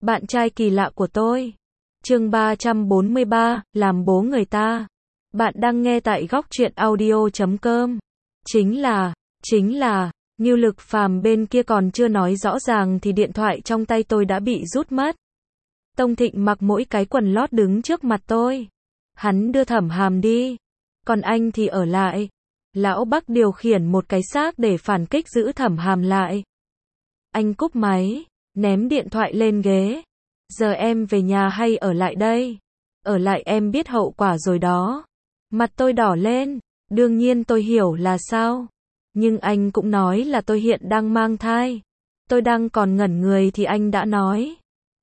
Bạn trai kỳ lạ của tôi. Chương 343, làm bố người ta. Bạn đang nghe tại góc truyện audio.com. Chính là, Ngưu Lực Phàm bên kia còn chưa nói rõ ràng thì điện thoại trong tay tôi đã bị rút mất. Tông Thịnh mặc mỗi cái quần lót đứng trước mặt tôi. Hắn đưa Thẩm Hàm đi. Còn anh thì ở lại. Lão Bắc điều khiển một cái xác để phản kích giữ Thẩm Hàm lại. Anh cúp máy, ném điện thoại lên ghế. Giờ em về nhà hay ở lại đây? Ở lại, em biết hậu quả rồi đó. Mặt tôi đỏ lên. Đương nhiên tôi hiểu là sao. Nhưng anh cũng nói là tôi hiện đang mang thai. Tôi đang còn ngẩn người thì anh đã nói.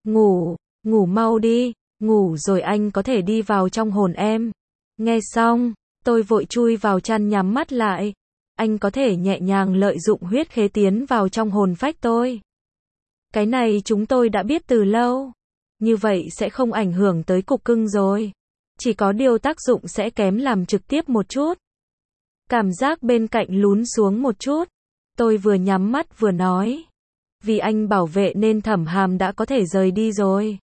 Ngủ mau đi. Ngủ rồi anh có thể đi vào trong hồn em. Nghe xong, tôi vội chui vào chăn nhắm mắt lại. Anh có thể nhẹ nhàng lợi dụng huyết khế tiến vào trong hồn phách tôi. Cái này chúng tôi đã biết từ lâu. Như vậy sẽ không ảnh hưởng tới cục cưng rồi. Chỉ có điều tác dụng sẽ kém làm trực tiếp một chút. Cảm giác bên cạnh lún xuống một chút. Tôi vừa nhắm mắt vừa nói. Vì anh bảo vệ nên Thẩm Hàm đã có thể rời đi rồi.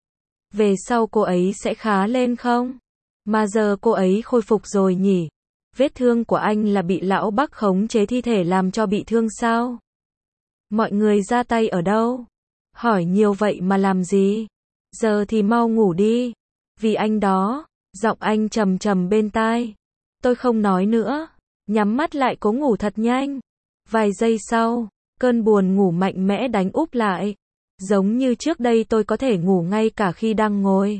Về sau cô ấy sẽ khá lên không? Mà giờ cô ấy khôi phục rồi nhỉ? Vết thương của anh là bị lão Bắc khống chế thi thể làm cho bị thương sao? Mọi người ra tay ở đâu? Hỏi nhiều vậy mà làm gì? Giờ thì mau ngủ đi. Vì anh đó. Giọng anh trầm trầm bên tai. Tôi không nói nữa. Nhắm mắt lại cố ngủ thật nhanh. Vài giây sau, cơn buồn ngủ mạnh mẽ đánh úp lại. Giống như trước đây tôi có thể ngủ ngay cả khi đang ngồi.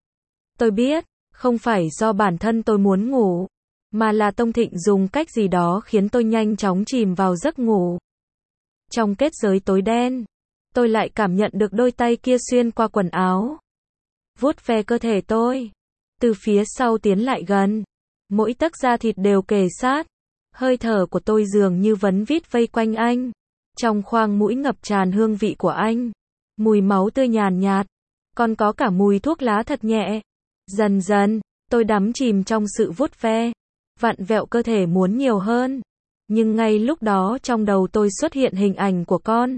Tôi biết, không phải do bản thân tôi muốn ngủ, mà là Tông Thịnh dùng cách gì đó khiến tôi nhanh chóng chìm vào giấc ngủ. Trong kết giới tối đen, tôi lại cảm nhận được đôi tay kia xuyên qua quần áo, vuốt ve cơ thể tôi, từ phía sau tiến lại gần. Mỗi tấc da thịt đều kề sát. Hơi thở của tôi dường như vấn vít vây quanh anh. Trong khoang mũi ngập tràn hương vị của anh. Mùi máu tươi nhàn nhạt. Còn có cả mùi thuốc lá thật nhẹ. Dần dần, tôi đắm chìm trong sự vuốt ve. Vặn vẹo cơ thể muốn nhiều hơn. Nhưng ngay lúc đó trong đầu tôi xuất hiện hình ảnh của con.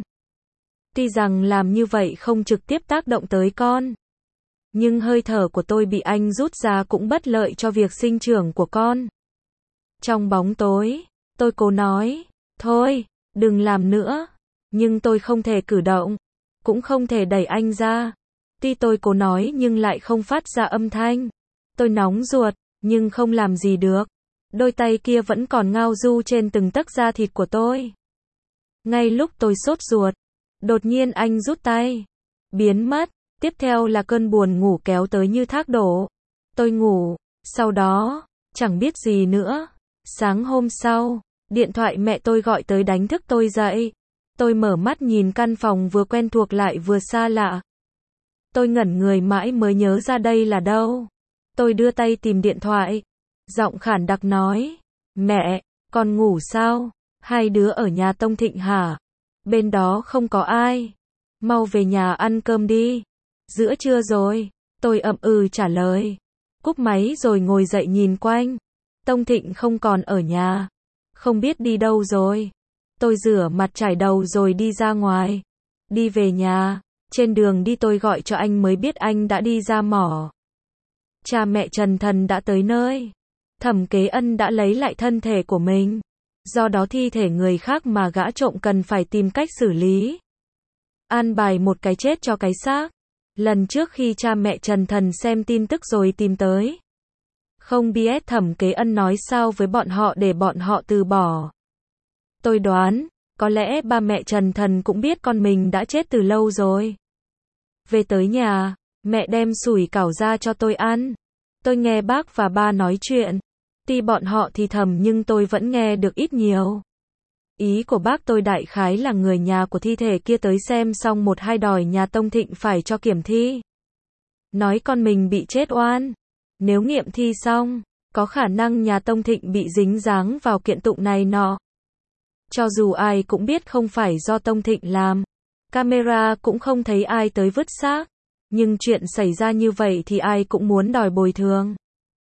Tuy rằng làm như vậy không trực tiếp tác động tới con. Nhưng hơi thở của tôi bị anh rút ra cũng bất lợi cho việc sinh trưởng của con. Trong bóng tối, tôi cố nói, thôi, đừng làm nữa. Nhưng tôi không thể cử động, cũng không thể đẩy anh ra. Tuy tôi cố nói nhưng lại không phát ra âm thanh. Tôi nóng ruột, nhưng không làm gì được. Đôi tay kia vẫn còn ngao du trên từng tấc da thịt của tôi. Ngay lúc tôi sốt ruột, đột nhiên anh rút tay, biến mất. Tiếp theo là cơn buồn ngủ kéo tới như thác đổ. Tôi ngủ, sau đó, chẳng biết gì nữa. Sáng hôm sau, điện thoại mẹ tôi gọi tới đánh thức tôi dậy. Tôi mở mắt nhìn căn phòng vừa quen thuộc lại vừa xa lạ. Tôi ngẩn người mãi mới nhớ ra đây là đâu. Tôi đưa tay tìm điện thoại. Giọng khản đặc nói, mẹ, con ngủ sao? Hai đứa ở nhà Tông Thịnh hả? Bên đó không có ai. Mau về nhà ăn cơm đi. Giữa trưa rồi. Tôi ậm ừ trả lời. Cúp máy rồi ngồi dậy nhìn quanh. Tông Thịnh không còn ở nhà. Không biết đi đâu rồi. Tôi rửa mặt chải đầu rồi đi ra ngoài. Đi về nhà. Trên đường đi tôi gọi cho anh mới biết anh đã đi ra mỏ. Cha mẹ Trần Thần đã tới nơi. Thẩm Kế Ân đã lấy lại thân thể của mình. Do đó thi thể người khác mà gã trộm cần phải tìm cách xử lý. An bài một cái chết cho cái xác. Lần trước khi cha mẹ Trần Thần xem tin tức rồi tìm tới. Không biết Thẩm Kế Ân nói sao với bọn họ để bọn họ từ bỏ. Tôi đoán, có lẽ ba mẹ Trần Thần cũng biết con mình đã chết từ lâu rồi. Về tới nhà, mẹ đem sủi cảo ra cho tôi ăn. Tôi nghe bác và ba nói chuyện. Tuy bọn họ thì thầm nhưng tôi vẫn nghe được ít nhiều. Ý của bác tôi đại khái là người nhà của thi thể kia tới xem xong một hai đòi nhà Tông Thịnh phải cho kiểm thi. Nói con mình bị chết oan. Nếu nghiệm thi xong, có khả năng nhà Tông Thịnh bị dính dáng vào kiện tụng này nọ. Cho dù ai cũng biết không phải do Tông Thịnh làm. Camera cũng không thấy ai tới vứt xác. Nhưng chuyện xảy ra như vậy thì ai cũng muốn đòi bồi thường.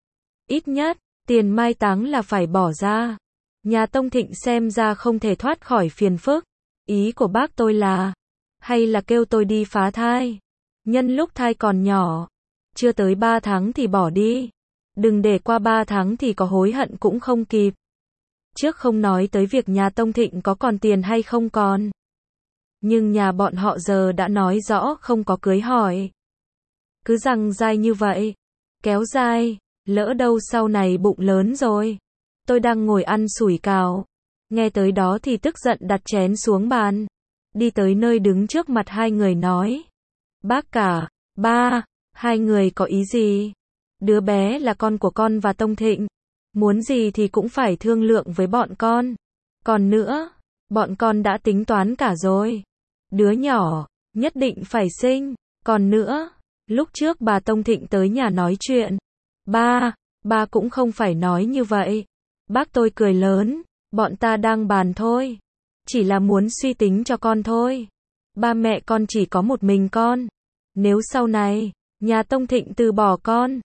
Ít nhất, tiền mai táng là phải bỏ ra. Nhà Tông Thịnh xem ra không thể thoát khỏi phiền phức. Ý của bác tôi là, hay là kêu tôi đi phá thai. Nhân lúc thai còn nhỏ, chưa tới 3 tháng thì bỏ đi. Đừng để qua 3 tháng thì có hối hận cũng không kịp. Trước không nói tới việc nhà Tông Thịnh có còn tiền hay không còn. Nhưng nhà bọn họ giờ đã nói rõ không có cưới hỏi. Cứ giằng dai như vậy, kéo dài, lỡ đâu sau này bụng lớn rồi. Tôi đang ngồi ăn sủi cảo, nghe tới đó thì tức giận đặt chén xuống bàn, đi tới nơi đứng trước mặt hai người nói: Bác cả, ba, hai người có ý gì? Đứa bé là con của con và Tông Thịnh, muốn gì thì cũng phải thương lượng với bọn con. Còn nữa, bọn con đã tính toán cả rồi. Đứa nhỏ, nhất định phải sinh. Còn nữa, lúc trước bà Tông Thịnh tới nhà nói chuyện. Ba cũng không phải nói như vậy. Bác tôi cười lớn, bọn ta đang bàn thôi. Chỉ là muốn suy tính cho con thôi. Ba mẹ con chỉ có một mình con. Nếu sau này, nhà Tông Thịnh từ bỏ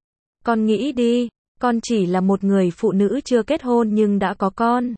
con nghĩ đi, con chỉ là một người phụ nữ chưa kết hôn nhưng đã có con.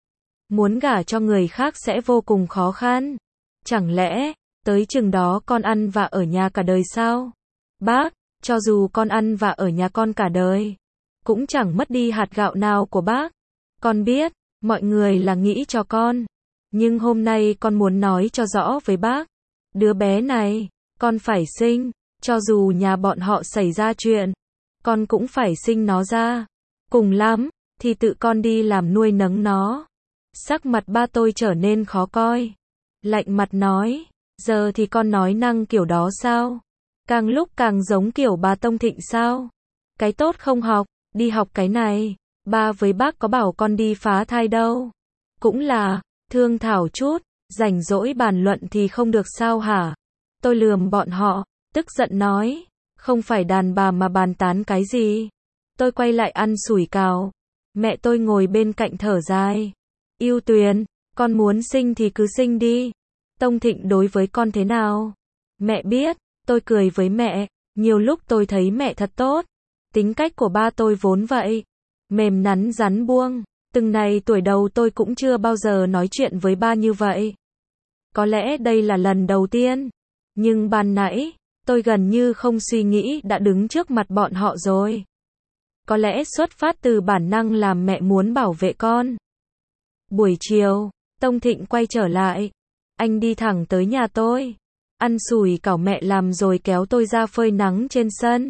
Muốn gả cho người khác sẽ vô cùng khó khăn. Chẳng lẽ, tới chừng đó con ăn vạ ở nhà cả đời sao? Bác, cho dù con ăn vạ ở nhà con cả đời, cũng chẳng mất đi hạt gạo nào của bác. Con biết, mọi người là nghĩ cho con. Nhưng hôm nay con muốn nói cho rõ với bác. Đứa bé này, con phải sinh. Cho dù nhà bọn họ xảy ra chuyện, con cũng phải sinh nó ra. Cùng lắm, thì tự con đi làm nuôi nấng nó. Sắc mặt ba tôi trở nên khó coi. Lạnh mặt nói, giờ thì con nói năng kiểu đó sao? Càng lúc càng giống kiểu bà Tông Thịnh sao? Cái tốt không học, đi học cái này. Ba với bác có bảo con đi phá thai đâu. Cũng là, thương thảo chút, rảnh rỗi bàn luận thì không được sao hả? Tôi lườm bọn họ, tức giận nói, không phải đàn bà mà bàn tán cái gì. Tôi quay lại ăn sủi cảo. Mẹ tôi ngồi bên cạnh thở dài. Yêu Tuyền, con muốn sinh thì cứ sinh đi. Tông Thịnh đối với con thế nào? Mẹ biết, tôi cười với mẹ, nhiều lúc tôi thấy mẹ thật tốt. Tính cách của ba tôi vốn vậy. Mềm nắn rắn buông. Từng này tuổi đầu tôi cũng chưa bao giờ nói chuyện với ba như vậy. Có lẽ đây là lần đầu tiên. Nhưng ban nãy, tôi gần như không suy nghĩ đã đứng trước mặt bọn họ rồi. Có lẽ xuất phát từ bản năng làm mẹ muốn bảo vệ con. Buổi chiều, Tông Thịnh quay trở lại. Anh đi thẳng tới nhà tôi. Ăn sủi cảo mẹ làm rồi kéo tôi ra phơi nắng trên sân.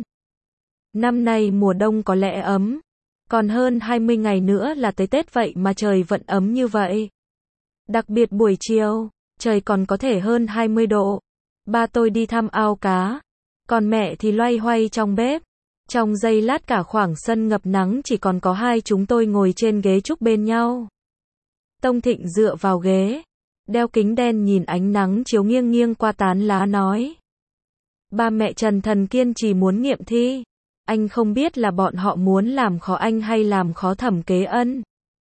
Năm nay mùa đông có lẽ ấm. Còn hơn 20 ngày nữa là tới Tết vậy mà trời vẫn ấm như vậy. Đặc biệt buổi chiều, trời còn có thể hơn 20 độ. Ba tôi đi thăm ao cá. Còn mẹ thì loay hoay trong bếp. Trong giây lát cả khoảng sân ngập nắng chỉ còn có hai chúng tôi ngồi trên ghế trúc bên nhau. Tông Thịnh dựa vào ghế, đeo kính đen nhìn ánh nắng chiếu nghiêng nghiêng qua tán lá nói. Ba mẹ Trần Thần kiên trì muốn nghiệm thi. Anh không biết là bọn họ muốn làm khó anh hay làm khó Thẩm Kế Ân.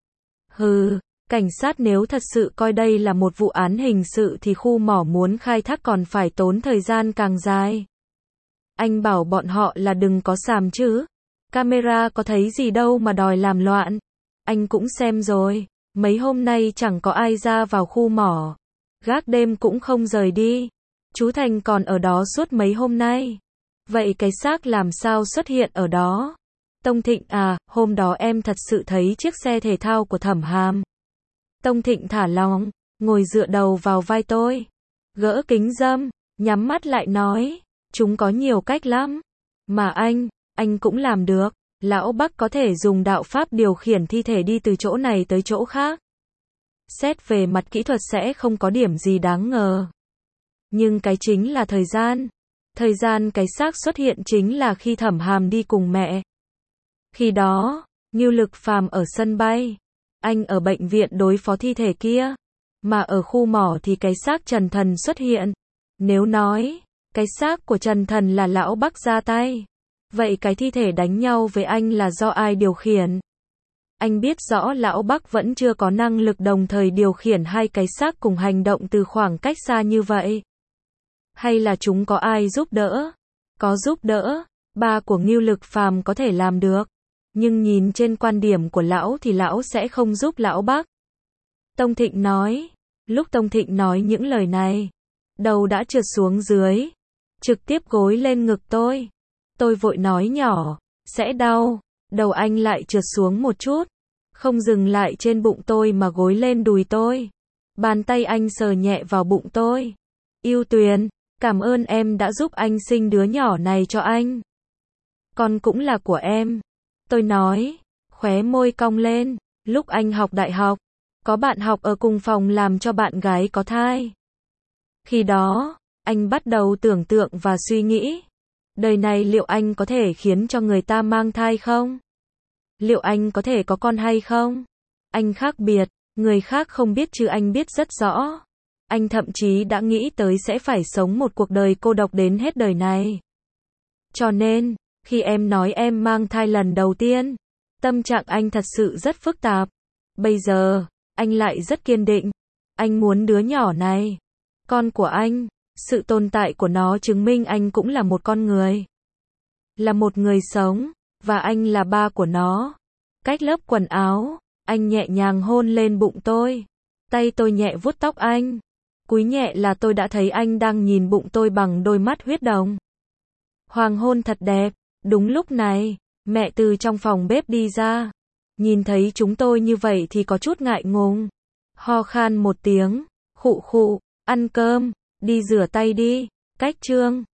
Hừ, cảnh sát nếu thật sự coi đây là một vụ án hình sự thì khu mỏ muốn khai thác còn phải tốn thời gian càng dài. Anh bảo bọn họ là đừng có xàm chứ. Camera có thấy gì đâu mà đòi làm loạn. Anh cũng xem rồi. Mấy hôm nay chẳng có ai ra vào khu mỏ. Gác đêm cũng không rời đi. Chú Thành còn ở đó suốt mấy hôm nay. Vậy cái xác làm sao xuất hiện ở đó? Tông Thịnh à, hôm đó em thật sự thấy chiếc xe thể thao của Thẩm Hàm. Tông Thịnh thả lỏng, ngồi dựa đầu vào vai tôi. Gỡ kính râm, nhắm mắt lại nói. Chúng có nhiều cách lắm. Mà anh cũng làm được. Lão Bắc có thể dùng đạo pháp điều khiển thi thể đi từ chỗ này tới chỗ khác. Xét về mặt kỹ thuật sẽ không có điểm gì đáng ngờ. Nhưng cái chính là thời gian. Thời gian cái xác xuất hiện chính là khi Thẩm Hàm đi cùng mẹ. Khi đó, Ngưu Lực Phàm ở sân bay. Anh ở bệnh viện đối phó thi thể kia. Mà ở khu mỏ thì cái xác Trần Thần xuất hiện. Nếu nói, cái xác của Trần Thần là Lão Bắc ra tay. Vậy cái thi thể đánh nhau với anh là do ai điều khiển? Anh biết rõ Lão Bắc vẫn chưa có năng lực đồng thời điều khiển hai cái xác cùng hành động từ khoảng cách xa như vậy. Hay là chúng có ai giúp đỡ? Có giúp đỡ, ba của Ngưu Lực Phàm có thể làm được. Nhưng nhìn trên quan điểm của lão thì lão sẽ không giúp Lão Bắc. Tông Thịnh nói. Lúc Tông Thịnh nói những lời này, đầu đã trượt xuống dưới. trực tiếp gối lên ngực tôi. Tôi vội nói nhỏ, sẽ đau. Đầu anh lại trượt xuống một chút, không dừng lại trên bụng tôi mà gối lên đùi tôi. Bàn tay anh sờ nhẹ vào bụng tôi. Yêu Tuyền, cảm ơn em đã giúp anh sinh đứa nhỏ này cho anh. Con cũng là của em. Tôi nói, khóe môi cong lên. Lúc anh học đại học, có bạn học ở cùng phòng làm cho bạn gái có thai. Khi đó, anh bắt đầu tưởng tượng và suy nghĩ, đời này liệu anh có thể khiến cho người ta mang thai không? Liệu anh có thể có con hay không? Anh khác biệt, người khác không biết chứ anh biết rất rõ. Anh thậm chí đã nghĩ tới sẽ phải sống một cuộc đời cô độc đến hết đời này. Cho nên, khi em nói em mang thai lần đầu tiên, tâm trạng anh thật sự rất phức tạp. Bây giờ, anh lại rất kiên định. Anh muốn đứa nhỏ này, con của anh, sự tồn tại của nó chứng minh anh cũng là một con người. Là một người sống, và anh là ba của nó. Cách lớp quần áo, anh nhẹ nhàng hôn lên bụng tôi. Tay tôi nhẹ vuốt tóc anh. Cúi nhẹ là tôi đã thấy anh đang nhìn bụng tôi bằng đôi mắt huyết đồng. Hoàng hôn thật đẹp. Đúng lúc này, mẹ từ trong phòng bếp đi ra. Nhìn thấy chúng tôi như vậy thì có chút ngại ngùng. Ho khan một tiếng, khụ khụ, ăn cơm, đi rửa tay đi. Cách Trương.